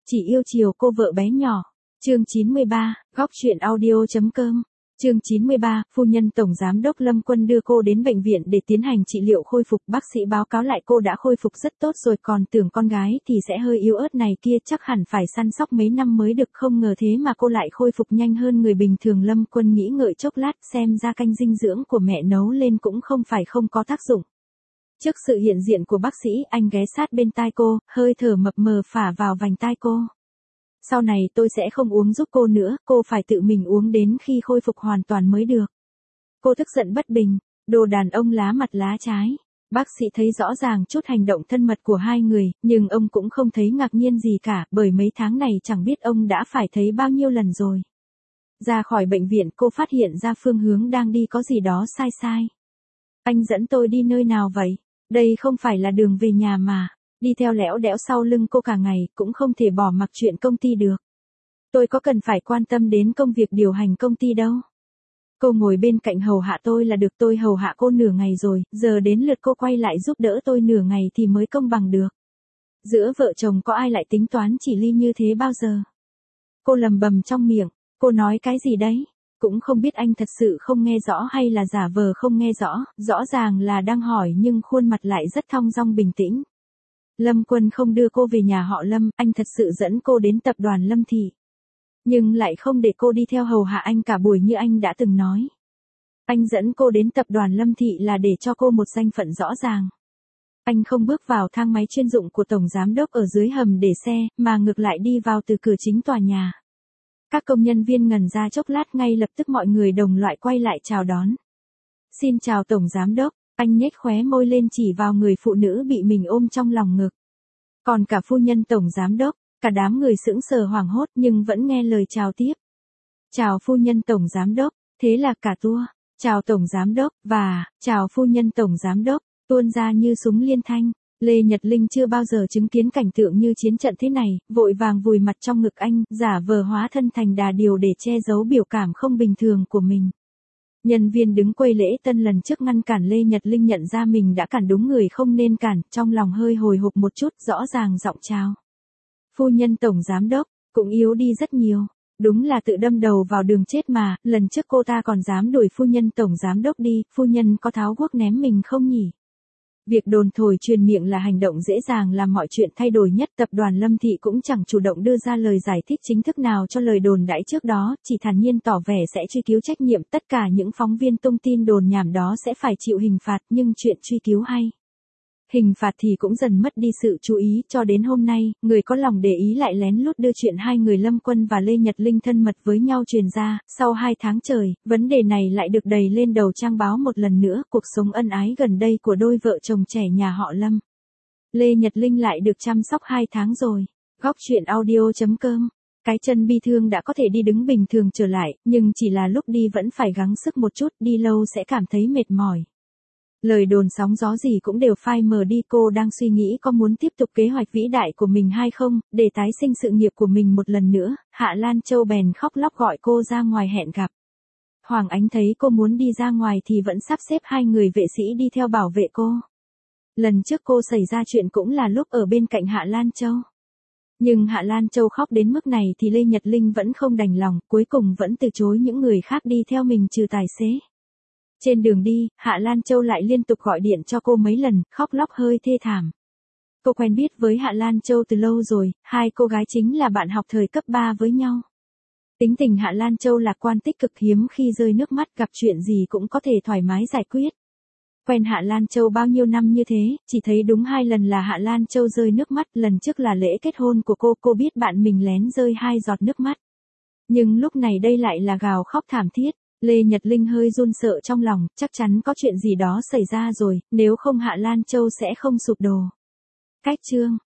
Chỉ yêu chiều cô vợ bé nhỏ. Chương 93, góc chuyện audio.com. Chương 93, phu nhân Tổng Giám đốc Lâm Quân đưa cô đến bệnh viện để tiến hành trị liệu khôi phục. Bác sĩ báo cáo lại cô đã khôi phục rất tốt rồi, còn tưởng con gái thì sẽ hơi yếu ớt này kia, chắc hẳn phải săn sóc mấy năm mới được, không ngờ thế mà cô lại khôi phục nhanh hơn người bình thường. Lâm Quân nghĩ ngợi chốc lát, xem ra canh dinh dưỡng của mẹ nấu lên cũng không phải không có tác dụng. Trước sự hiện diện của bác sĩ, anh ghé sát bên tai cô, hơi thở mập mờ phả vào vành tai cô. Sau này tôi sẽ không uống giúp cô nữa, cô phải tự mình uống đến khi khôi phục hoàn toàn mới được. Cô tức giận bất bình, đồ đàn ông lá mặt lá trái. Bác sĩ thấy rõ ràng chút hành động thân mật của hai người, nhưng ông cũng không thấy ngạc nhiên gì cả, bởi mấy tháng này chẳng biết ông đã phải thấy bao nhiêu lần rồi. Ra khỏi bệnh viện, cô phát hiện ra phương hướng đang đi có gì đó sai sai. Anh dẫn tôi đi nơi nào vậy? Đây không phải là đường về nhà mà. Đi theo lẽo đẽo sau lưng cô cả ngày, cũng không thể bỏ mặc chuyện công ty được. Tôi có cần phải quan tâm đến công việc điều hành công ty đâu. Cô ngồi bên cạnh hầu hạ tôi là được, tôi hầu hạ cô nửa ngày rồi, giờ đến lượt cô quay lại giúp đỡ tôi nửa ngày thì mới công bằng được. Giữa vợ chồng có ai lại tính toán chỉ ly như thế bao giờ? Cô lầm bầm trong miệng, cô nói cái gì đấy? Cũng không biết anh thật sự không nghe rõ hay là giả vờ không nghe rõ, rõ ràng là đang hỏi nhưng khuôn mặt lại rất thong dong bình tĩnh. Lâm Quân không đưa cô về nhà họ Lâm, anh thật sự dẫn cô đến tập đoàn Lâm Thị. Nhưng lại không để cô đi theo hầu hạ anh cả buổi như anh đã từng nói. Anh dẫn cô đến tập đoàn Lâm Thị là để cho cô một danh phận rõ ràng. Anh không bước vào thang máy chuyên dụng của Tổng Giám đốc ở dưới hầm để xe, mà ngược lại đi vào từ cửa chính tòa nhà. Các công nhân viên ngẩn ra chốc lát, ngay lập tức mọi người đồng loại quay lại chào đón. Xin chào Tổng Giám đốc. Anh nhếch khóe môi lên chỉ vào người phụ nữ bị mình ôm trong lòng ngực. Còn cả phu nhân Tổng Giám đốc, cả đám người sững sờ hoảng hốt nhưng vẫn nghe lời chào tiếp. Chào phu nhân Tổng Giám đốc, thế là cả tua, chào Tổng Giám đốc, và, chào phu nhân Tổng Giám đốc, tuôn ra như súng liên thanh. Lê Nhật Linh chưa bao giờ chứng kiến cảnh tượng như chiến trận thế này, vội vàng vùi mặt trong ngực anh, giả vờ hóa thân thành đà điểu để che giấu biểu cảm không bình thường của mình. Nhân viên đứng quầy lễ tân lần trước ngăn cản Lê Nhật Linh nhận ra mình đã cản đúng người không nên cản, trong lòng hơi hồi hộp một chút, rõ ràng giọng chào. Phu nhân Tổng Giám đốc, cũng yếu đi rất nhiều. Đúng là tự đâm đầu vào đường chết mà, lần trước cô ta còn dám đuổi phu nhân Tổng Giám đốc đi, phu nhân có tháo guốc ném mình không nhỉ? Việc đồn thổi truyền miệng là hành động dễ dàng làm mọi chuyện thay đổi nhất. Tập đoàn Lâm Thị cũng chẳng chủ động đưa ra lời giải thích chính thức nào cho lời đồn đãi trước đó, chỉ thản nhiên tỏ vẻ sẽ truy cứu trách nhiệm. Tất cả những phóng viên tung tin đồn nhảm đó sẽ phải chịu hình phạt, nhưng chuyện truy cứu hay hình phạt thì cũng dần mất đi sự chú ý, cho đến hôm nay, người có lòng để ý lại lén lút đưa chuyện hai người Lâm Quân và Lê Nhật Linh thân mật với nhau truyền ra. Sau 2 tháng trời, vấn đề này lại được đẩy lên đầu trang báo một lần nữa, cuộc sống ân ái gần đây của đôi vợ chồng trẻ nhà họ Lâm. Lê Nhật Linh lại được chăm sóc 2 tháng rồi. Góc chuyện audio.com. Cái chân bi thương đã có thể đi đứng bình thường trở lại, nhưng chỉ là lúc đi vẫn phải gắng sức một chút, đi lâu sẽ cảm thấy mệt mỏi. Lời đồn sóng gió gì cũng đều phai mờ đi, cô đang suy nghĩ có muốn tiếp tục kế hoạch vĩ đại của mình hay không, để tái sinh sự nghiệp của mình một lần nữa. Hạ Lan Châu bèn khóc lóc gọi cô ra ngoài hẹn gặp. Hoàng Ánh thấy cô muốn đi ra ngoài thì vẫn sắp xếp 2 người vệ sĩ đi theo bảo vệ cô. Lần trước cô xảy ra chuyện cũng là lúc ở bên cạnh Hạ Lan Châu. Nhưng Hạ Lan Châu khóc đến mức này thì Lê Nhật Linh vẫn không đành lòng, cuối cùng vẫn từ chối những người khác đi theo mình trừ tài xế. Trên đường đi, Hạ Lan Châu lại liên tục gọi điện cho cô mấy lần, khóc lóc hơi thê thảm. Cô quen biết với Hạ Lan Châu từ lâu rồi, 2 cô gái chính là bạn học thời cấp 3 với nhau. Tính tình Hạ Lan Châu lạc quan tích cực, hiếm khi rơi nước mắt, gặp chuyện gì cũng có thể thoải mái giải quyết. Quen Hạ Lan Châu bao nhiêu năm như thế, chỉ thấy đúng 2 lần là Hạ Lan Châu rơi nước mắt, lần trước là lễ kết hôn của cô biết bạn mình lén rơi 2 giọt nước mắt. Nhưng lúc này đây lại là gào khóc thảm thiết. Lê Nhật Linh hơi run sợ trong lòng, chắc chắn có chuyện gì đó xảy ra rồi, nếu không Hạ Lan Châu sẽ không sụp đổ. Cách chương